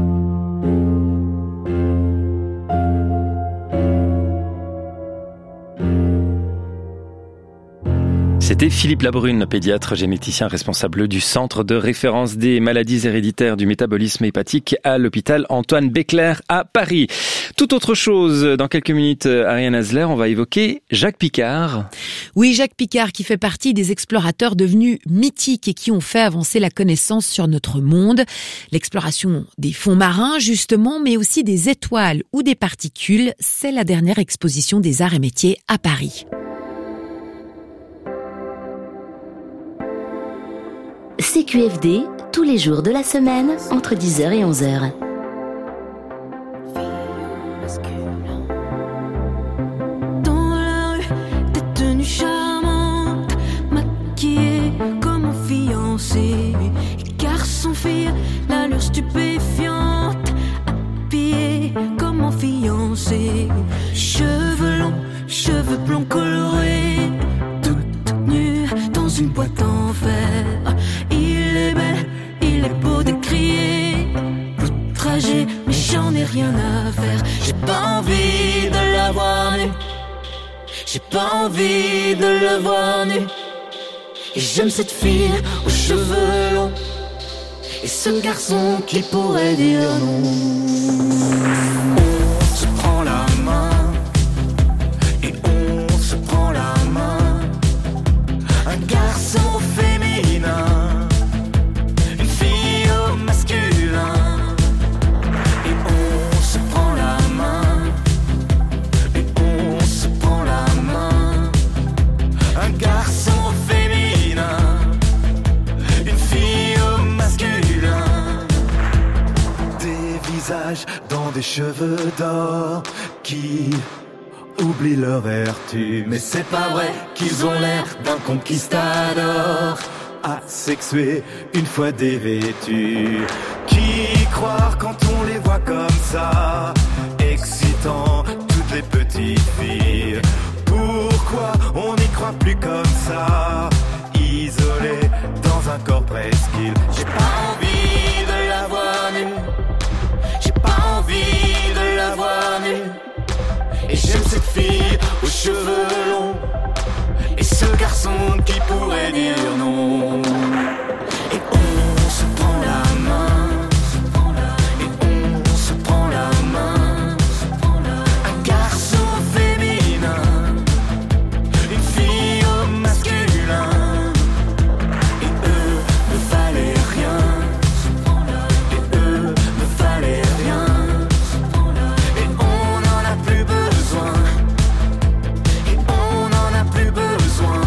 C'était Philippe Labrune, pédiatre généticien responsable du Centre de référence des maladies héréditaires du métabolisme hépatique à l'hôpital Antoine Becler à Paris. Tout autre chose, dans quelques minutes, Ariane Hasler, on va évoquer Jacques Piccard.
Oui, Jacques Piccard qui fait partie des explorateurs devenus mythiques et qui ont fait avancer la connaissance sur notre monde. L'exploration des fonds marins, justement, mais aussi des étoiles ou des particules, c'est la dernière exposition des arts et métiers à Paris.
CQFD, tous les jours de la semaine, entre 10h et 11h.
Dans la rue, des tenues charmantes, maquillées comme un fiancé. Garçon-fille, l'allure stupéfiante, habillée comme un fiancé. Cheveux longs, cheveux blonds colorés, toute nue dans une boîte en fer. Il est belle, il est beau de crier, outragé, mais j'en ai rien à faire. J'ai pas envie de la voir nue, j'ai pas envie de le voir nu. Et j'aime cette fille aux cheveux longs, et ce garçon qui pourrait dire non. On se prend la main, et on se prend la main. Un garçon féminin, une fille au masculin, et on se prend
des cheveux d'or qui oublient leur vertu. Mais c'est pas vrai qu'ils ont l'air d'un conquistador asexué une fois dévêtu. Qui croire quand on les voit comme ça, excitant toutes les petites filles? Pourquoi on n'y croit plus comme ça, isolé dans un corps presqu'île? J'ai pas envie de la voir nue, j'ai pas envie de la voir nue. Et j'aime cette fille aux cheveux longs, et ce garçon qui pourrait dire non. Et on se prend la main, et on se prend la main. Un garçon féminin, une fille au masculin. Et eux ne valaient rien, et eux ne valaient rien. Et on n'en a plus besoin, et on n'en a plus besoin.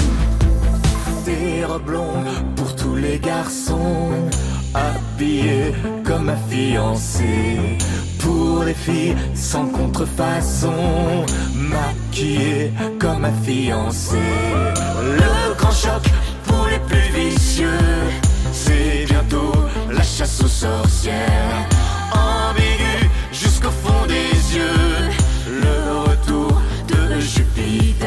Des robes longues pour tous les garçons, habillés comme ma fiancée. Pour les filles sans contrefaçon, maquillées comme ma fiancée. Le grand choc pour les plus vicieux, c'est bientôt la chasse aux sorcières. Ambigu jusqu'au fond des yeux, le retour de Jupiter.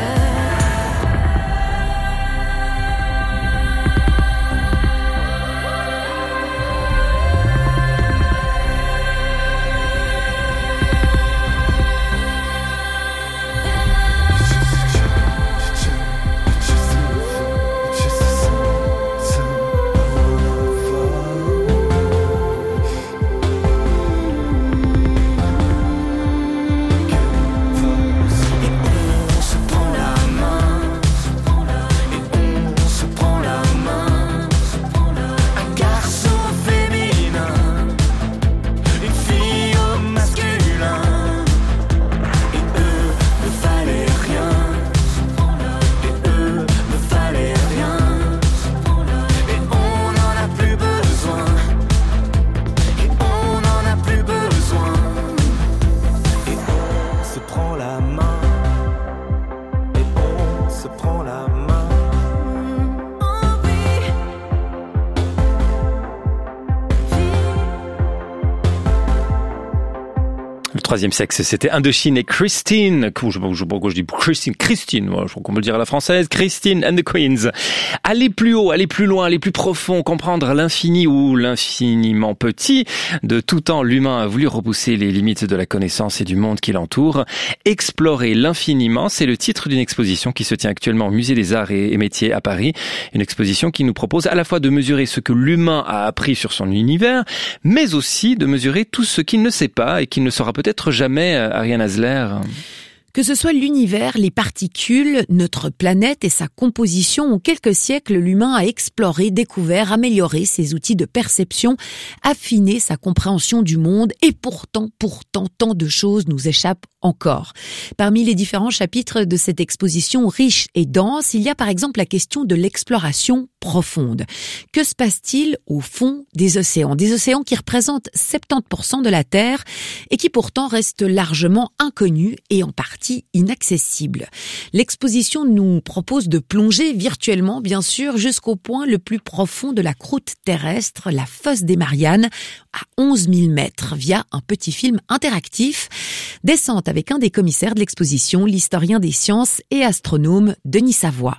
Troisième sexe, c'était Indochine et Christine. Je sais pas pourquoi je dis Christine. Je crois qu'on peut le dire à la française. Christine and the Queens. Aller plus haut, aller plus loin, aller plus profond, comprendre l'infini ou l'infiniment petit. De tout temps, l'humain a voulu repousser les limites de la connaissance et du monde qui l'entoure. Explorer l'infiniment, c'est le titre d'une exposition qui se tient actuellement au Musée des Arts et Métiers à Paris. Une exposition qui nous propose à la fois de mesurer ce que l'humain a appris sur son univers, mais aussi de mesurer tout ce qu'il ne sait pas et qu'il ne saura peut-être jamais, Ariane Hasler.
Que ce soit l'univers, les particules, notre planète et sa composition, en quelques siècles, l'humain a exploré, découvert, amélioré ses outils de perception, affiné sa compréhension du monde et pourtant, tant de choses nous échappent encore. Parmi les différents chapitres de cette exposition riche et dense, il y a par exemple la question de l'exploration profonde. Que se passe-t-il au fond des océans? Des océans qui représentent 70% de la Terre et qui pourtant restent largement inconnus et en partie inaccessibles. L'exposition nous propose de plonger virtuellement, bien sûr, jusqu'au point le plus profond de la croûte terrestre, la fosse des Mariannes, à 11 000 mètres, via un petit film interactif. Descente avec un des commissaires de l'exposition, l'historien des sciences et astronome Denis Savoie.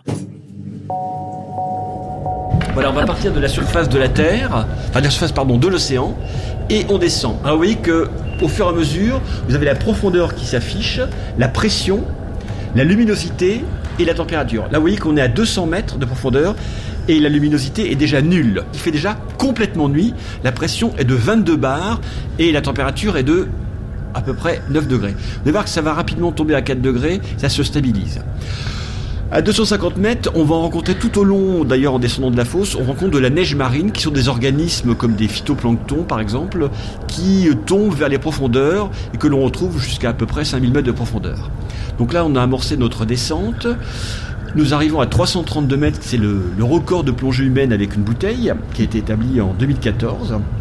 Voilà, on va partir de la surface de la Terre, enfin de la surface, de l'océan, et on descend. Alors vous voyez que, au fur et à mesure, vous avez la profondeur qui s'affiche, la pression, la luminosité et la température. Là, vous voyez qu'on est à 200 mètres de profondeur et la luminosité est déjà nulle. Il fait déjà complètement nuit. La pression est de 22 bars et la température est de à peu près 9 degrés. Vous allez voir que ça va rapidement tomber à 4 degrés, ça se stabilise. À 250 mètres, on va en rencontrer tout au long, d'ailleurs en descendant de la fosse, on rencontre de la neige marine, qui sont des organismes comme des phytoplanctons par exemple, qui tombent vers les profondeurs et que l'on retrouve jusqu'à à peu près 5000 mètres de profondeur. Donc là, on a amorcé notre descente. Nous arrivons à 332 mètres, c'est le record de plongée humaine avec une bouteille, qui a été établi en 2014.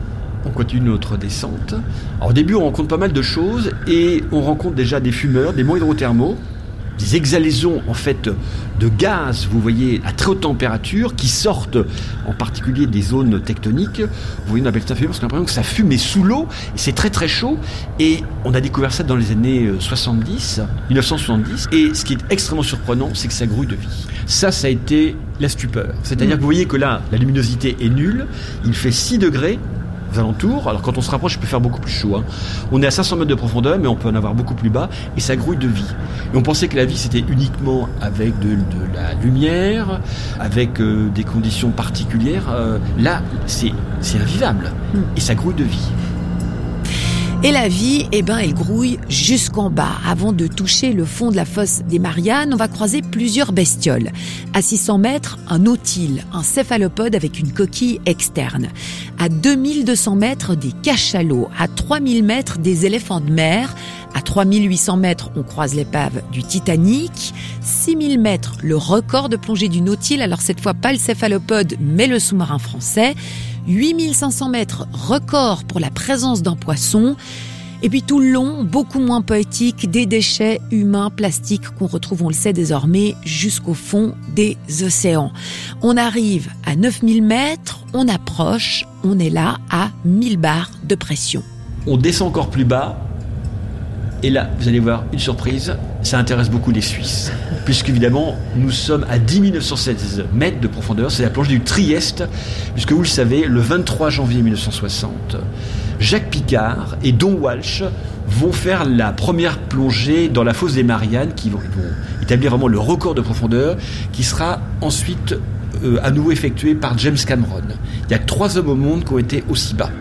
on continue notre descente. Alors, au début, on rencontre pas mal de choses et on rencontre déjà des fumeurs, des monts hydrothermaux, des exhalaisons en fait de gaz, vous voyez, à très haute température, qui sortent en particulier des zones tectoniques. Vous voyez, on appelle ça fumeur parce qu'on a l'impression que ça fume, mais sous l'eau, et c'est très très chaud. Et on a découvert ça dans les années 1970. Et ce qui est extrêmement surprenant, c'est que ça grouille de vie. Ça a été la stupeur. C'est-à-dire que vous voyez que là, la luminosité est nulle, il fait 6 degrés aux alentours. Alors quand on se rapproche, il peut faire beaucoup plus chaud. On est à 500 mètres de profondeur, mais on peut en avoir beaucoup plus bas, et ça grouille de vie. Et on pensait que la vie, c'était uniquement avec de la lumière, avec des conditions particulières. Là, c'est invivable, et ça grouille de vie.
Et la vie, elle grouille jusqu'en bas. Avant de toucher le fond de la fosse des Mariannes, on va croiser plusieurs bestioles. À 600 mètres, un nautile, un céphalopode avec une coquille externe. À 2200 mètres, des cachalots. À 3000 mètres, des éléphants de mer. À 3800 mètres, on croise l'épave du Titanic. 6000 mètres, le record de plongée du nautile. Alors cette fois, pas le céphalopode, mais le sous-marin français. 8500 mètres, record pour la présence d'un poisson. Et puis tout le long, beaucoup moins poétique, des déchets humains, plastiques qu'on retrouve, on le sait désormais, jusqu'au fond des océans. On arrive à 9000 mètres, on approche, on est là à 1000 bars de pression.
On descend encore plus bas. Et là, vous allez voir une surprise, ça intéresse beaucoup les Suisses. Puisqu'évidemment, nous sommes à 10 916 mètres de profondeur, c'est la plongée du Trieste. Puisque vous le savez, le 23 janvier 1960, Jacques Piccard et Don Walsh vont faire la première plongée dans la fosse des Mariannes, qui vont établir vraiment le record de profondeur, qui sera ensuite à nouveau effectué par James Cameron. Il y a 3 hommes au monde qui ont été aussi bas.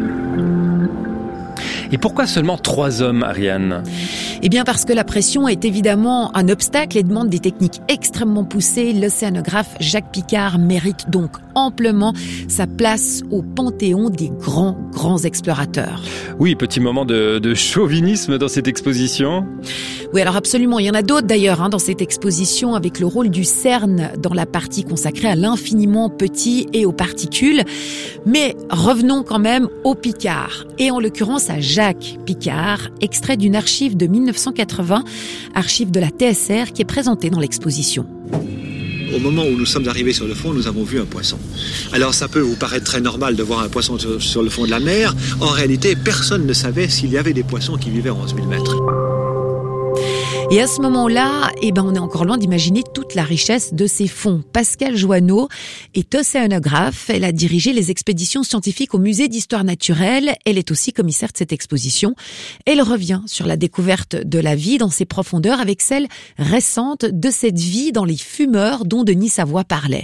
Et pourquoi seulement 3 hommes, Ariane ?
Eh bien parce que la pression est évidemment un obstacle et demande des techniques extrêmement poussées. L'océanographe Jacques Piccard mérite donc amplement sa place au panthéon des grands explorateurs.
Oui, petit moment de chauvinisme dans cette exposition.
Oui, alors absolument. Il y en a d'autres d'ailleurs dans cette exposition, avec le rôle du CERN dans la partie consacrée à l'infiniment petit et aux particules. Mais revenons quand même au Piccard, et en l'occurrence à Jacques Piccard, extrait d'une archive de 1980, archive de la TSR, qui est présentée dans l'exposition.
Au moment où nous sommes arrivés sur le fond, nous avons vu un poisson. Alors ça peut vous paraître très normal de voir un poisson sur le fond de la mer. En réalité, personne ne savait s'il y avait des poissons qui vivaient à 11 000 mètres.
Et à ce moment-là, on est encore loin d'imaginer toute la richesse de ces fonds. Pascale Joanneau est océanographe. Elle a dirigé les expéditions scientifiques au musée d'histoire naturelle. Elle est aussi commissaire de cette exposition. Elle revient sur la découverte de la vie dans ses profondeurs avec celle récente de cette vie dans les fumeurs dont Denis Savoie parlait.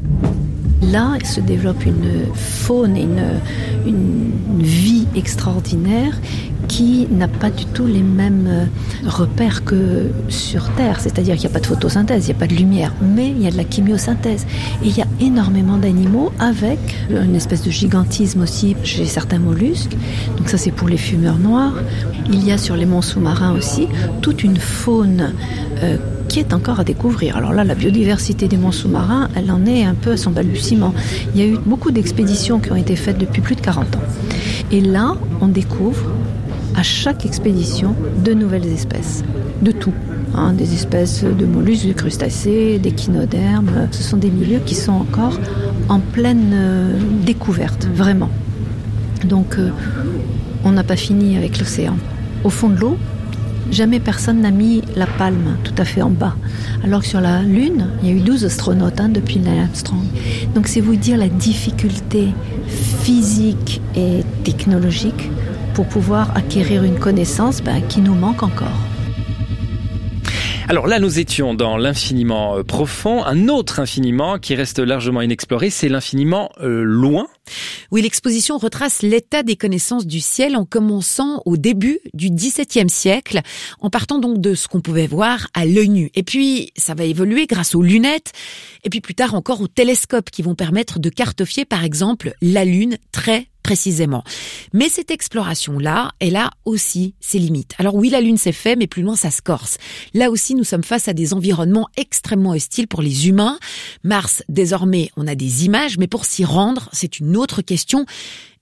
Là, se développe une faune et une vie extraordinaire qui n'a pas du tout les mêmes repères que sur Terre. C'est-à-dire qu'il n'y a pas de photosynthèse, il n'y a pas de lumière, mais il y a de la chimiosynthèse. Et il y a énormément d'animaux avec une espèce de gigantisme aussi chez certains mollusques. Donc ça, c'est pour les fumeurs noirs. Il y a sur les monts sous-marins aussi toute une faune qui est encore à découvrir. Alors là, la biodiversité des monts sous-marins, elle en est un peu à son balbutiement. Il y a eu beaucoup d'expéditions qui ont été faites depuis plus de 40 ans. Et là, on découvre à chaque expédition de nouvelles espèces, de tout. Des espèces de mollusques, de crustacés, d'échinodermes. Ce sont des milieux qui sont encore en pleine découverte, vraiment. Donc, on n'a pas fini avec l'océan. Au fond de l'eau, jamais personne n'a mis la palme tout à fait en bas. Alors que sur la Lune, il y a eu 12 astronautes depuis Neil Armstrong. Donc c'est vous dire la difficulté physique et technologique pour pouvoir acquérir une connaissance qui nous manque encore.
Alors là, nous étions dans l'infiniment profond. Un autre infiniment qui reste largement inexploré, c'est l'infiniment loin.
Oui, l'exposition retrace l'état des connaissances du ciel en commençant au début du XVIIe siècle, en partant donc de ce qu'on pouvait voir à l'œil nu. Et puis, ça va évoluer grâce aux lunettes, et puis plus tard encore aux télescopes qui vont permettre de cartographier, par exemple, la Lune très précisément. Mais cette exploration-là, elle a aussi ses limites. Alors oui, la Lune c'est fait, mais plus loin ça se corse. Là aussi, nous sommes face à des environnements extrêmement hostiles pour les humains. Mars, désormais, on a des images, mais pour s'y rendre, c'est une autre question.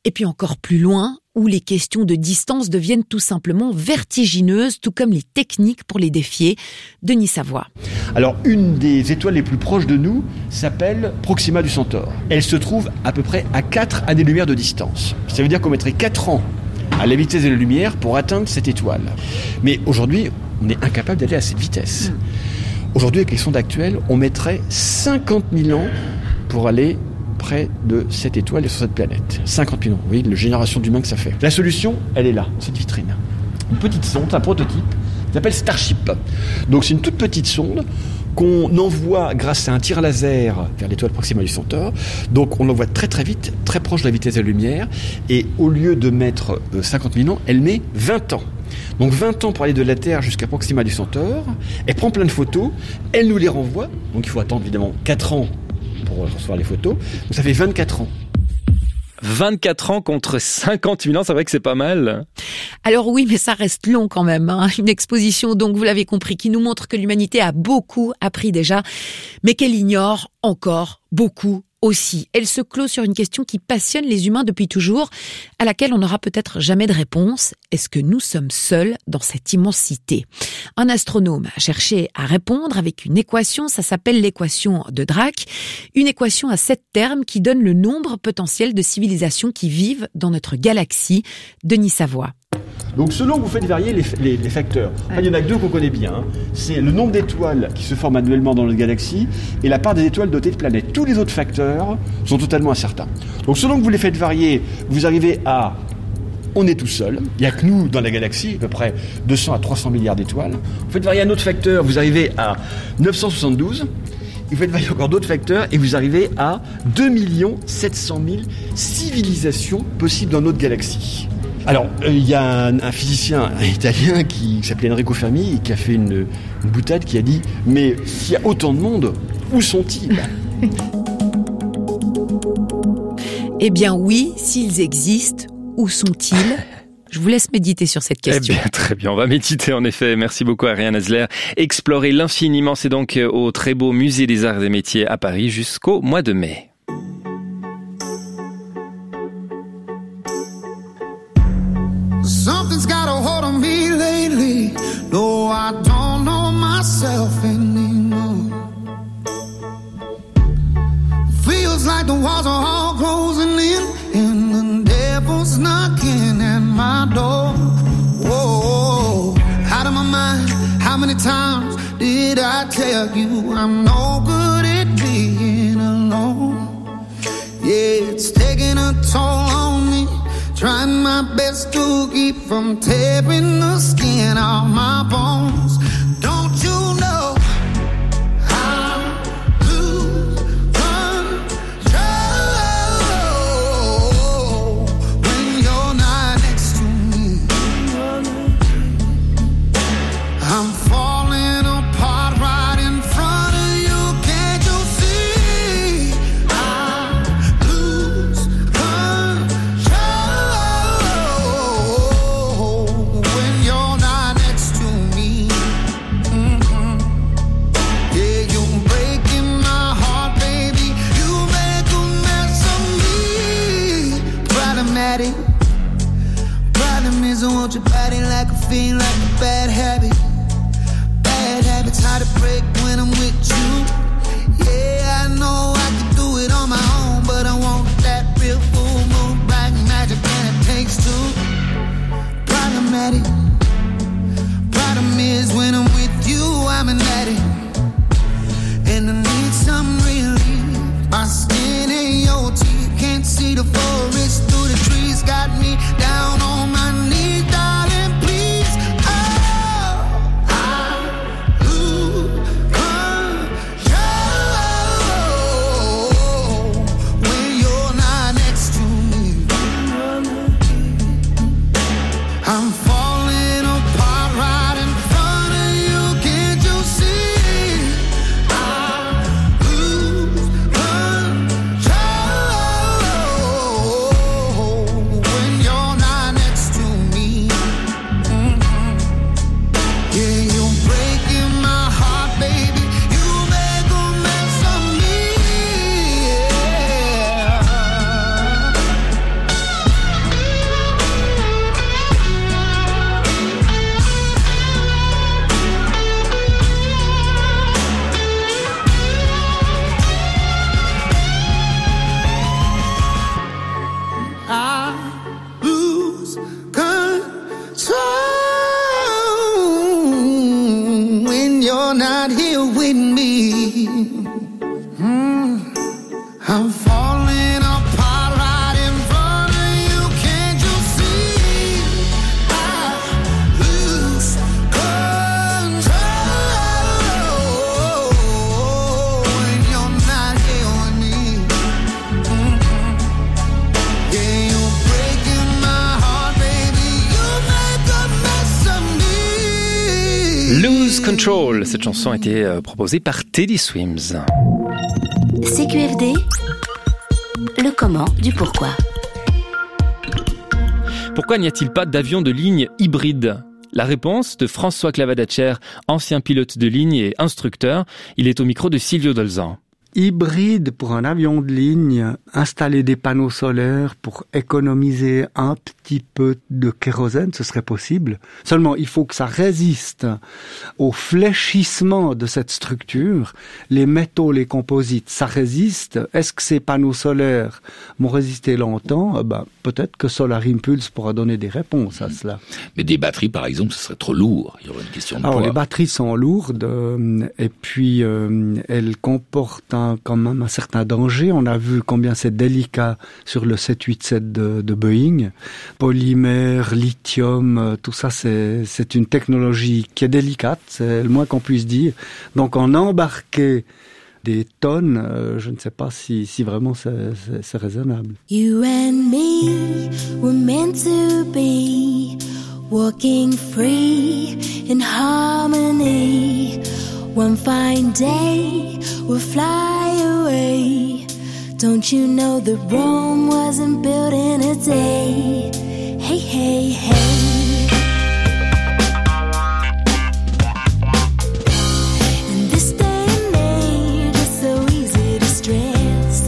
Et puis encore plus loin, où les questions de distance deviennent tout simplement vertigineuses, tout comme les techniques pour les défier. Denis Savoie.
Alors, une des étoiles les plus proches de nous s'appelle Proxima du Centaure. Elle se trouve à peu près à 4 années-lumière de distance. Ça veut dire qu'on mettrait 4 ans à la vitesse de la lumière pour atteindre cette étoile. Mais aujourd'hui, on est incapable d'aller à cette vitesse. Aujourd'hui, avec les sondes actuelles, on mettrait 50 000 ans pour aller près de cette étoile et sur cette planète. 50 000 ans, vous voyez, la génération d'humains que ça fait. La solution, elle est là, cette vitrine. Une petite sonde, un prototype, qui s'appelle Starship. Donc c'est une toute petite sonde qu'on envoie grâce à un tir laser vers l'étoile Proxima du Centaure. Donc on l'envoie très très vite, très proche de la vitesse de la lumière, et au lieu de mettre 50 000 ans, elle met 20 ans. Donc 20 ans pour aller de la Terre jusqu'à Proxima du Centaure. Elle prend plein de photos, elle nous les renvoie. Donc il faut attendre évidemment 4 ans pour recevoir les photos. Donc ça fait 24 ans.
24 ans contre 50 000 ans, c'est vrai que c'est pas mal.
Alors oui, mais ça reste long quand même. Une exposition, donc vous l'avez compris, qui nous montre que l'humanité a beaucoup appris déjà, mais qu'elle ignore encore beaucoup aussi. Elle se clôt sur une question qui passionne les humains depuis toujours, à laquelle on n'aura peut-être jamais de réponse. Est-ce que nous sommes seuls dans cette immensité ? Un astronome a cherché à répondre avec une équation, ça s'appelle l'équation de Drake, une équation à 7 termes qui donne le nombre potentiel de civilisations qui vivent dans notre galaxie. Denis Savoie.
Donc selon que vous faites varier les facteurs, il y en a 2 qu'on connaît bien, c'est le nombre d'étoiles qui se forment annuellement dans notre galaxie et la part des étoiles dotées de planètes. Tous les autres facteurs sont totalement incertains. Donc selon que vous les faites varier, vous arrivez à... On est tout seul, il n'y a que nous dans la galaxie, à peu près 200 à 300 milliards d'étoiles. Vous faites varier un autre facteur, vous arrivez à 972. Vous faites varier encore d'autres facteurs et vous arrivez à 2 700 000 civilisations possibles dans notre galaxie. Alors, il y a un physicien italien qui s'appelait Enrico Fermi qui a fait une boutade qui a dit « Mais s'il y a autant de monde, où sont-ils »
Eh bien oui, s'ils existent, où sont-ils ? Je vous laisse méditer sur cette question.
Eh bien, très bien, on va méditer en effet. Merci beaucoup Ariane Hasler. Explorer l'infiniment, c'est donc au très beau Musée des Arts et Métiers à Paris jusqu'au mois de mai.
Something's got a hold on me lately. No, I don't know myself anymore. Feels like the walls are all closing in and the devil's knocking at my door. Whoa, out of my mind. How many times did I tell you I'm no good at being alone? Yeah, it's taking a toll on me. Trying my best to keep from tearing the skin off my bones. Don't you know I lose control when you're not next to me? I'm falling apart right in front of you. Can't you see? I lose control when you're not next to me. Yeah, you're breaking my heart, baby. You make a mess of me. Problematic. Problem is I want your body like I feel like a bad habit. Bad habits hard to break when I'm with you. Yeah, I know I can do it on my own, but I want that real full moon black magic, and it takes two. Problematic. Problem is when I'm with you, I'm an addict, and I need some relief. My skin ain't your teeth, can't see the forest through the trees. Got me down on my knees, darling, please. Oh, I lose control I'm falling apart right in front of you. Can't you see? I lose control when you're not here with me. Yeah, you're breaking my heart, baby. You make a mess of me.
Lose Control. Cette chanson a été proposée par Teddy Swims.
CQFD, le comment du pourquoi.
Pourquoi n'y a-t-il pas d'avion de ligne hybride ? La réponse de François Clavadacher, ancien pilote de ligne et instructeur. Il est au micro de Silvio Dolzan.
Hybride pour un avion de ligne, installer des panneaux solaires pour économiser un petit peu de kérosène, ce serait possible. Seulement, il faut que ça résiste au fléchissement de cette structure. Les métaux, les composites, ça résiste. Est-ce que ces panneaux solaires vont résister longtemps ? Peut-être que Solar Impulse pourra donner des réponses à cela.
Mais des batteries, par exemple, ce serait trop lourd. Il y aurait une question de poids.
Les batteries sont lourdes et puis elles comportent quand même un certain danger. On a vu combien c'est délicat sur le 787 de Boeing. Polymère, lithium, tout ça, c'est une technologie qui est délicate, c'est le moins qu'on puisse dire. Donc en embarquer des tonnes, je ne sais pas si vraiment c'est raisonnable.
You and me were meant to be walking free in harmony. One fine day we'll fly away. Don't you know that Rome wasn't built in a day? Hey, hey, hey. In this day and age, it's so easy to stress.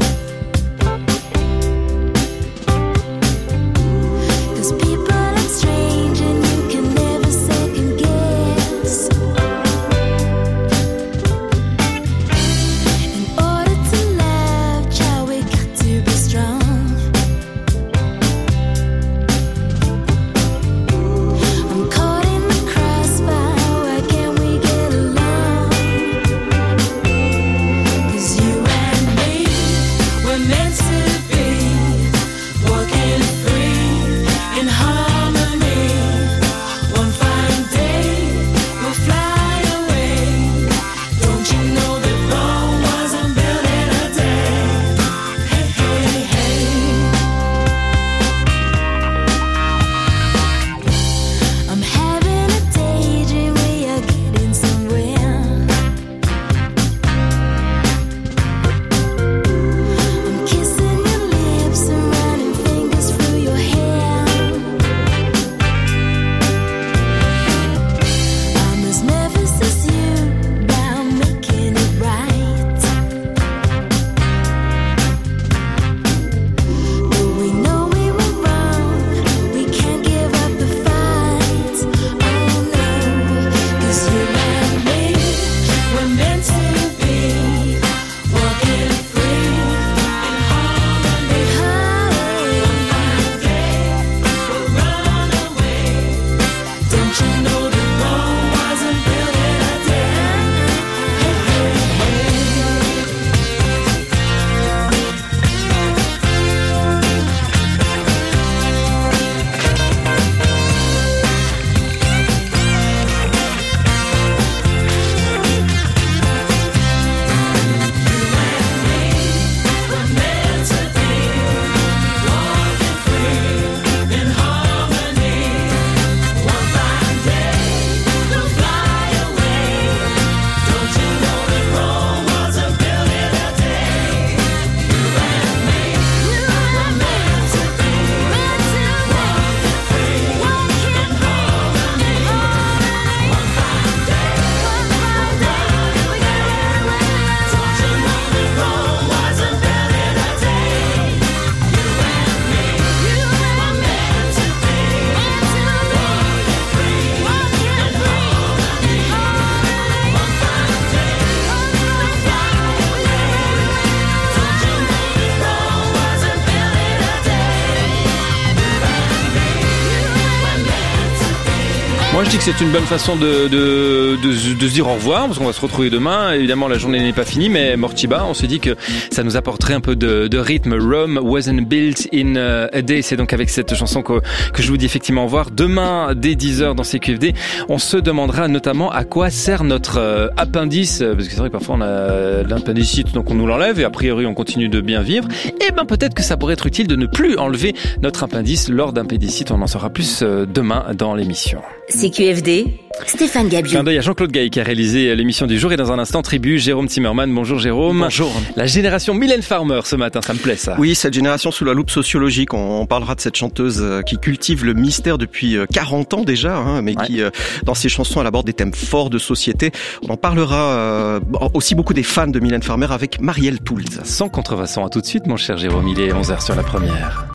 'Cause people are strange and you can never second guess. In order to love, child, we got to be strong.
Moi je dis que c'est une bonne façon de se dire au revoir, parce qu'on va se retrouver demain. Évidemment la journée n'est pas finie, mais Mortiba, on se dit que ça nous apporterait un peu de rythme. Rome wasn't built in a day. C'est donc avec cette chanson que je vous dis effectivement au revoir. Demain dès 10h dans CQFD, on se demandera notamment à quoi sert notre appendice, parce que c'est vrai que parfois on a l'appendicite, donc on nous l'enlève et a priori on continue de bien vivre. Et ben peut-être que ça pourrait être utile de ne plus enlever notre appendice lors d'appendicite. On en saura plus demain dans l'émission.
CQFD, Stéphane Gabiou.
Clin d'œil à Jean-Claude Gaille qui a réalisé l'émission du jour, et dans un instant tribu Jérôme Zimmermann. Bonjour Jérôme.
Bonjour.
La génération Mylène Farmer ce matin, ça me plaît ça.
Oui, cette génération sous la loupe sociologique. On parlera de cette chanteuse qui cultive le mystère depuis 40 ans déjà, mais qui dans ses chansons elle aborde des thèmes forts de société. On en parlera aussi beaucoup des fans de Mylène Farmer avec Marielle Toulz.
Sans contrefaçon, à tout de suite mon cher Jérôme, il est 11h sur la première.